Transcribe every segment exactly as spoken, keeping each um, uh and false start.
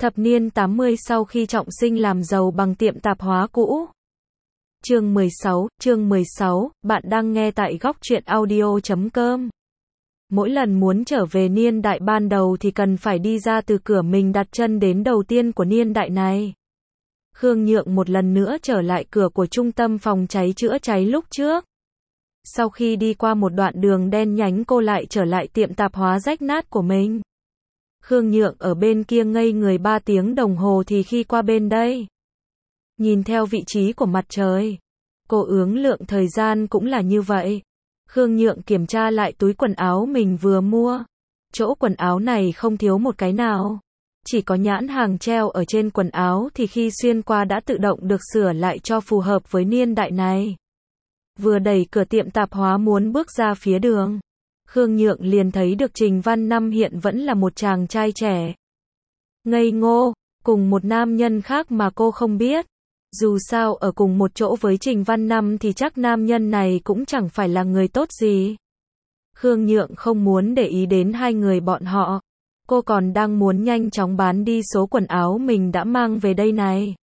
Thập niên tám mươi sau khi trọng sinh làm giàu bằng tiệm tạp hóa cũ. Chương mười sáu, chương mười sáu, bạn đang nghe tại góc truyện audio chấm com. Mỗi lần muốn trở về niên đại ban đầu thì cần phải đi ra từ cửa mình đặt chân đến đầu tiên của niên đại này. Khương Nhượng một lần nữa trở lại cửa của trung tâm phòng cháy chữa cháy lúc trước. Sau khi đi qua một đoạn đường đen nhánh cô lại trở lại tiệm tạp hóa rách nát của mình. Khương Nhượng ở bên kia ngây người ba tiếng đồng hồ thì khi qua bên đây. Nhìn theo vị trí của mặt trời. Cô ước lượng thời gian cũng là như vậy. Khương Nhượng kiểm tra lại túi quần áo mình vừa mua. Chỗ quần áo này không thiếu một cái nào. Chỉ có nhãn hàng treo ở trên quần áo thì khi xuyên qua đã tự động được sửa lại cho phù hợp với niên đại này. Vừa đẩy cửa tiệm tạp hóa muốn bước ra phía đường. Khương Nhượng liền thấy được Trình Văn Năm hiện vẫn là một chàng trai trẻ. Ngây ngô, cùng một nam nhân khác mà cô không biết. Dù sao ở cùng một chỗ với Trình Văn Năm thì chắc nam nhân này cũng chẳng phải là người tốt gì. Khương Nhượng không muốn để ý đến hai người bọn họ. Cô còn đang muốn nhanh chóng bán đi số quần áo mình đã mang về đây này.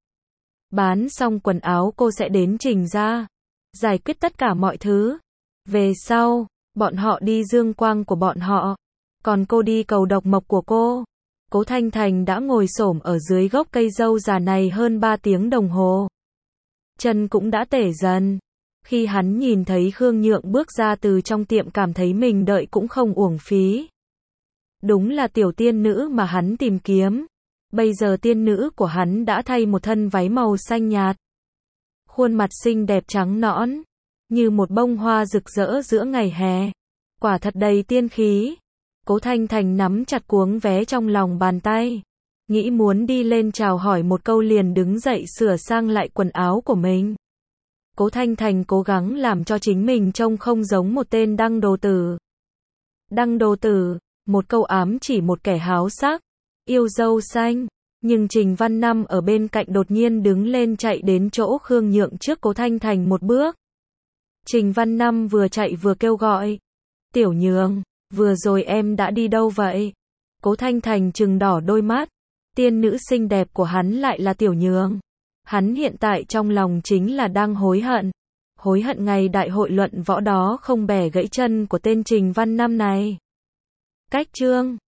Bán xong quần áo cô sẽ đến Trình gia. Giải quyết tất cả mọi thứ. Về sau, bọn họ đi dương quang của bọn họ. Còn cô đi cầu độc mộc của cô. Cố Thanh Thành đã ngồi xổm ở dưới gốc cây dâu già này hơn ba tiếng đồng hồ. Chân cũng đã tể dần. Khi hắn nhìn thấy Khương Nhượng bước ra từ trong tiệm cảm thấy mình đợi cũng không uổng phí. Đúng là tiểu tiên nữ mà hắn tìm kiếm. Bây giờ tiên nữ của hắn đã thay một thân váy màu xanh nhạt. Khuôn mặt xinh đẹp trắng nõn, như một bông hoa rực rỡ giữa ngày hè. Quả thật đầy tiên khí. Cố Thanh Thành nắm chặt cuống vé trong lòng bàn tay. Nghĩ muốn đi lên chào hỏi một câu liền đứng dậy sửa sang lại quần áo của mình. Cố Thanh Thành cố gắng làm cho chính mình trông không giống một tên đăng đồ tử. Đăng đồ tử, một câu ám chỉ một kẻ háo sắc, yêu dâu xanh. Nhưng Trình Văn Năm ở bên cạnh đột nhiên đứng lên chạy đến chỗ Khương Nhượng trước Cố Thanh Thành một bước. Trình Văn Năm vừa chạy vừa kêu gọi. Tiểu Nhượng, vừa rồi em đã đi đâu vậy? Cố Thanh Thành trừng đỏ đôi mắt. Tiên nữ xinh đẹp của hắn lại là Tiểu Nhượng. Hắn hiện tại trong lòng chính là đang hối hận. Hối hận ngày đại hội luận võ đó không bẻ gãy chân của tên Trình Văn Năm này. Cách chương